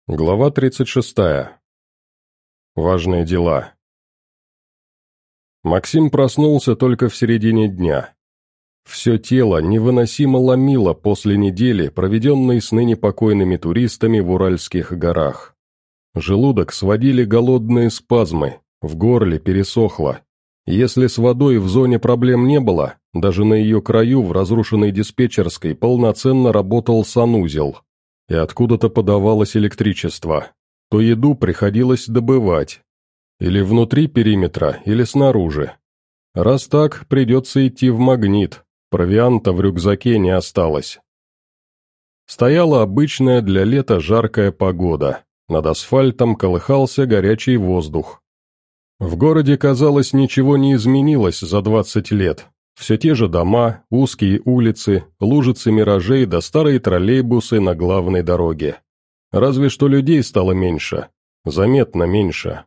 Глава 36. Важные дела. Максим проснулся только в середине дня. Все тело невыносимо ломило после недели, проведенной с ныне покойными туристами в Уральских горах. Желудок сводили голодные спазмы, в горле пересохло. Если с водой в зоне проблем не было, даже на ее краю в разрушенной диспетчерской полноценно работал санузел. И откуда-то подавалось электричество, то еду приходилось добывать. Или внутри периметра, или снаружи. Раз так, придется идти в Магнит, провианта в рюкзаке не осталось. Стояла обычная для лета жаркая погода, над асфальтом колыхался горячий воздух. В городе, казалось, ничего не изменилось за 20 лет. Все те же дома, узкие улицы, лужицы миражей да старые троллейбусы на главной дороге. Разве что людей стало меньше, заметно меньше.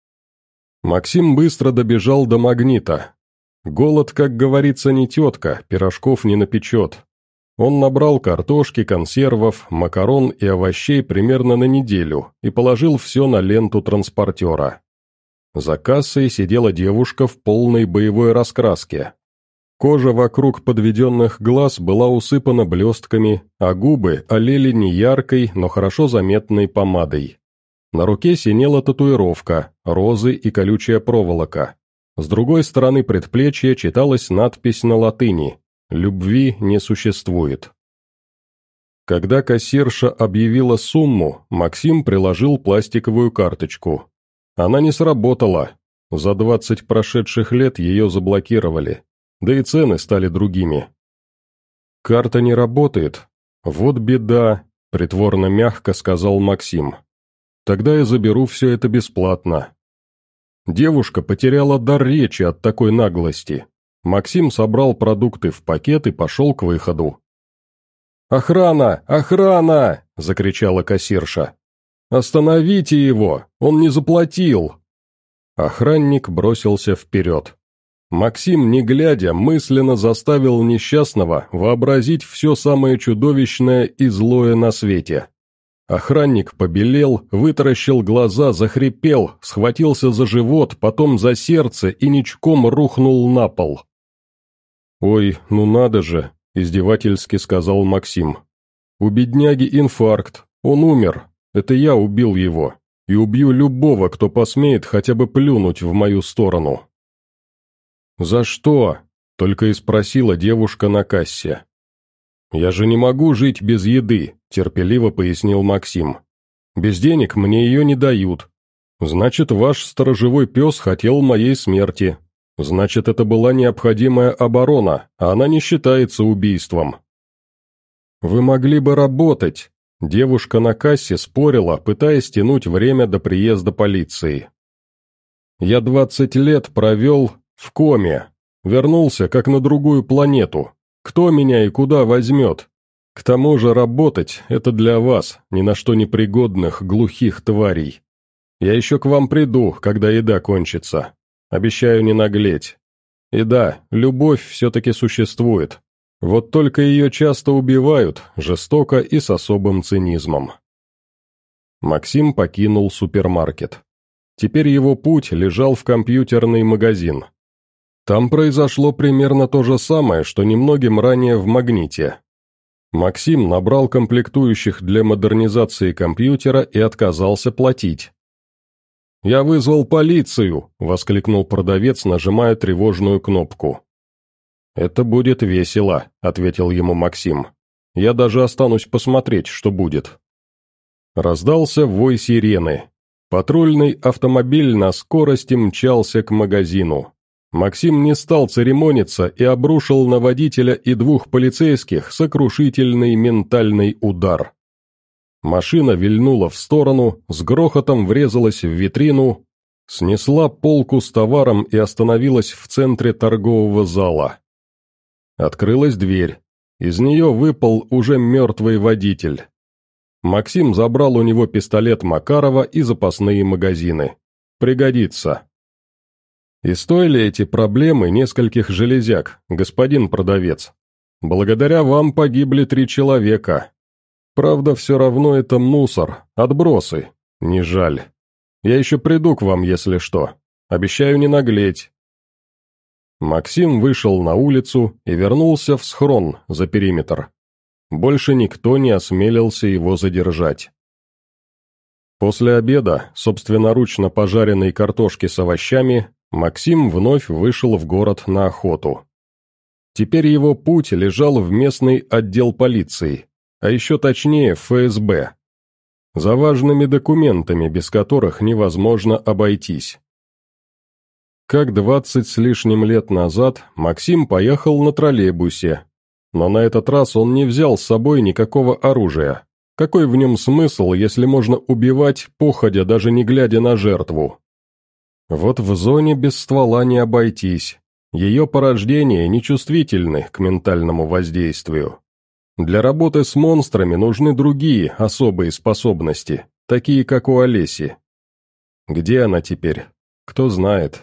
Максим быстро добежал до Магнита. Голод, как говорится, не тетка, пирожков не напечет. Он набрал картошки, консервов, макарон и овощей примерно на неделю и положил все на ленту транспортера. За кассой сидела девушка в полной боевой раскраске. Кожа вокруг подведенных глаз была усыпана блестками, а губы олели неяркой, но хорошо заметной помадой. На руке синела татуировка, розы и колючая проволока. С другой стороны предплечья читалась надпись на латыни «Любви не существует». Когда кассирша объявила сумму, Максим приложил пластиковую карточку. Она не сработала. За 20 прошедших лет ее заблокировали. Да и цены стали другими. «Карта не работает. Вот беда», — притворно мягко сказал Максим. «Тогда я заберу все это бесплатно». Девушка потеряла дар речи от такой наглости. Максим собрал продукты в пакет и пошел к выходу. «Охрана! Охрана!» — закричала кассирша. «Остановите его! Он не заплатил!» Охранник бросился вперед. Максим, не глядя, мысленно заставил несчастного вообразить все самое чудовищное и злое на свете. Охранник побелел, вытаращил глаза, захрипел, схватился за живот, потом за сердце и ничком рухнул на пол. «Ой, ну надо же!» – издевательски сказал Максим. «У бедняги инфаркт, он умер, это я убил его, и убью любого, кто посмеет хотя бы плюнуть в мою сторону». «За что?» – только и спросила девушка на кассе. «Я же не могу жить без еды», – терпеливо пояснил Максим. «Без денег мне ее не дают. Значит, ваш сторожевой пес хотел моей смерти. Значит, это была необходимая оборона, а она не считается убийством». «Вы могли бы работать», – девушка на кассе спорила, пытаясь тянуть время до приезда полиции. «Я 20 лет провел в коме. Вернулся, как на другую планету. Кто меня и куда возьмет? К тому же работать – это для вас, ни на что не пригодных, глухих тварей. Я еще к вам приду, когда еда кончится. Обещаю не наглеть. И да, любовь все-таки существует. Вот только ее часто убивают, жестоко и с особым цинизмом». Максим покинул супермаркет. Теперь его путь лежал в компьютерный магазин. Там произошло примерно то же самое, что немногим ранее в Магните. Максим набрал комплектующих для модернизации компьютера и отказался платить. «Я вызвал полицию!» – воскликнул продавец, нажимая тревожную кнопку. «Это будет весело», – ответил ему Максим. «Я даже останусь посмотреть, что будет». Раздался вой сирены. Патрульный автомобиль на скорости мчался к магазину. Максим не стал церемониться и обрушил на водителя и двух полицейских сокрушительный ментальный удар. Машина вильнула в сторону, с грохотом врезалась в витрину, снесла полку с товаром и остановилась в центре торгового зала. Открылась дверь. Из нее выпал уже мертвый водитель. Максим забрал у него пистолет Макарова и запасные магазины. Пригодится. «И стоили эти проблемы нескольких железяк, господин продавец. Благодаря вам погибли 3 человека. Правда, все равно это мусор, отбросы. Не жаль. Я еще приду к вам, если что. Обещаю не наглеть». Максим вышел на улицу и вернулся в схрон за периметр. Больше никто не осмелился его задержать. После обеда, собственноручно пожаренной картошки с овощами, Максим вновь вышел в город на охоту. Теперь его путь лежал в местный отдел полиции, а еще точнее в ФСБ, за важными документами, без которых невозможно обойтись. Как 20 с лишним лет назад Максим поехал на троллейбусе, но на этот раз он не взял с собой никакого оружия. Какой в нем смысл, если можно убивать, походя, даже не глядя на жертву? Вот в зоне без ствола не обойтись. Ее порождения нечувствительны к ментальному воздействию. Для работы с монстрами нужны другие особые способности, такие как у Олеси. Где она теперь? Кто знает.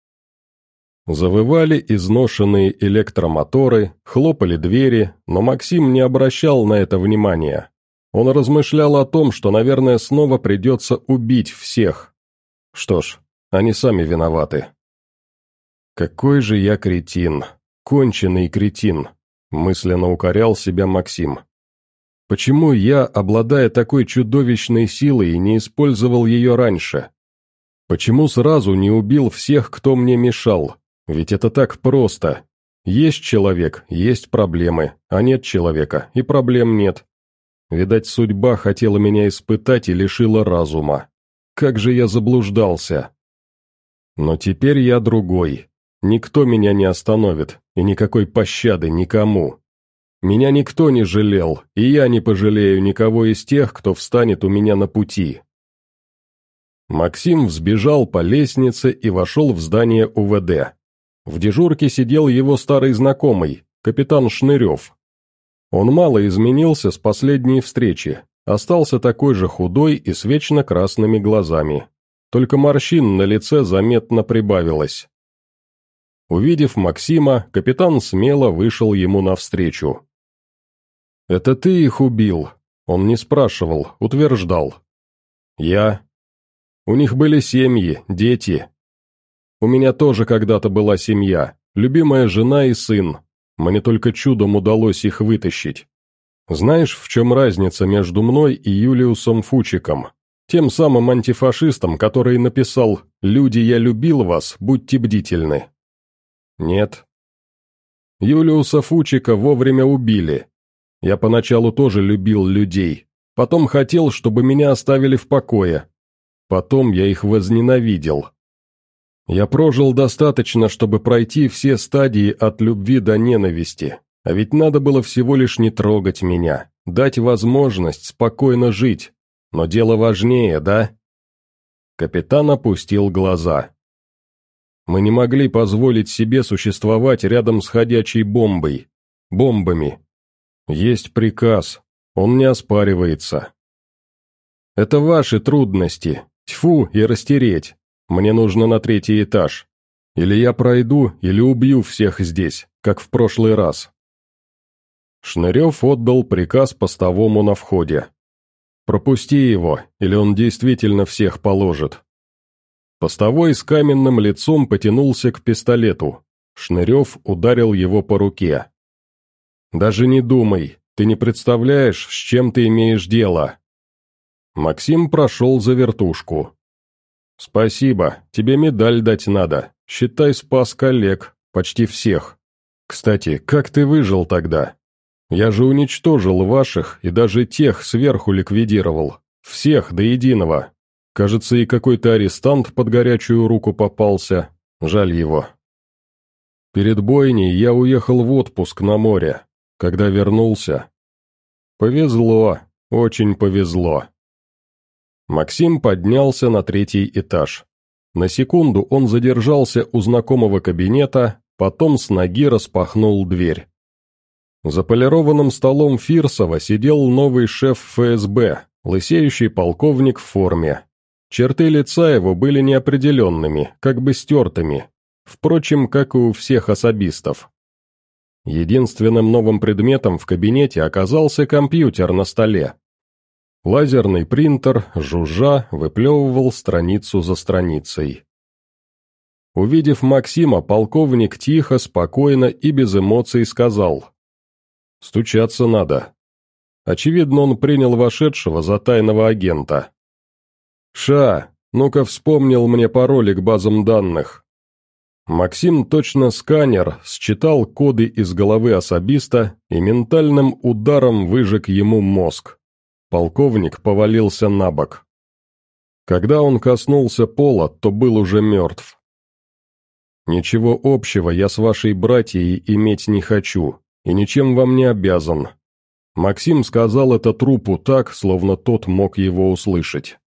Завывали изношенные электромоторы, хлопали двери, но Максим не обращал на это внимания. Он размышлял о том, что, наверное, снова придется убить всех. Что ж, они сами виноваты. «Какой же я кретин, конченый кретин», — мысленно укорял себя Максим. «Почему я, обладая такой чудовищной силой, не использовал ее раньше? Почему сразу не убил всех, кто мне мешал? Ведь это так просто. Есть человек, есть проблемы, а нет человека, и проблем нет. Видать, судьба хотела меня испытать и лишила разума. Как же я заблуждался. Но теперь я другой. Никто меня не остановит, и никакой пощады никому. Меня никто не жалел, и я не пожалею никого из тех, кто встанет у меня на пути». Максим взбежал по лестнице и вошел в здание УВД. В дежурке сидел его старый знакомый, капитан Шнырев. Он мало изменился с последней встречи, остался такой же худой и с вечно красными глазами. Только морщин на лице заметно прибавилось. Увидев Максима, капитан смело вышел ему навстречу. «Это ты их убил?» Он не спрашивал, утверждал. «Я. У них были семьи, дети. У меня тоже когда-то была семья, любимая жена и сын. Мне только чудом удалось их вытащить. Знаешь, в чем разница между мной и Юлиусом Фучиком, тем самым антифашистом, который написал «Люди, я любил вас, будьте бдительны»?» Нет. Юлиуса Фучика вовремя убили. Я поначалу тоже любил людей, потом хотел, чтобы меня оставили в покое. Потом я их возненавидел. Я прожил достаточно, чтобы пройти все стадии от любви до ненависти, а ведь надо было всего лишь не трогать меня, дать возможность спокойно жить, но дело важнее, да? Капитан опустил глаза. Мы не могли позволить себе существовать рядом с ходячей бомбами. Есть приказ, он не оспаривается. Это ваши трудности, тьфу и растереть. Мне нужно на 3-й этаж. Или я пройду, или убью всех здесь, как в прошлый раз». Шнырев отдал приказ постовому на входе. «Пропусти его, или он действительно всех положит». Постовой с каменным лицом потянулся к пистолету. Шнырев ударил его по руке. «Даже не думай, ты не представляешь, с чем ты имеешь дело». Максим прошел за вертушку. «Спасибо, тебе медаль дать надо. Считай, спас коллег, почти всех. Кстати, как ты выжил тогда? Я же уничтожил ваших и даже тех сверху ликвидировал. Всех до единого. Кажется, и какой-то арестант под горячую руку попался. Жаль его. Перед бойней я уехал в отпуск на море. Когда вернулся... Повезло, очень повезло». Максим поднялся на 3-й этаж. На секунду он задержался у знакомого кабинета, потом с ноги распахнул дверь. За полированным столом Фирсова сидел новый шеф ФСБ, лысеющий полковник в форме. Черты лица его были неопределенными, как бы стертыми, впрочем, как и у всех особистов. Единственным новым предметом в кабинете оказался компьютер на столе. Лазерный принтер, жужжа, выплевывал страницу за страницей. Увидев Максима, полковник тихо, спокойно и без эмоций сказал: «Стучаться надо». Очевидно, он принял вошедшего за тайного агента. «Ша, ну-ка вспомнил мне пароли к базам данных». Максим, точно сканер, считал коды из головы особиста и ментальным ударом выжег ему мозг. Полковник повалился на бок. Когда он коснулся пола, то был уже мертв. «Ничего общего я с вашей братьей иметь не хочу, и ничем вам не обязан». Максим сказал это трупу так, словно тот мог его услышать.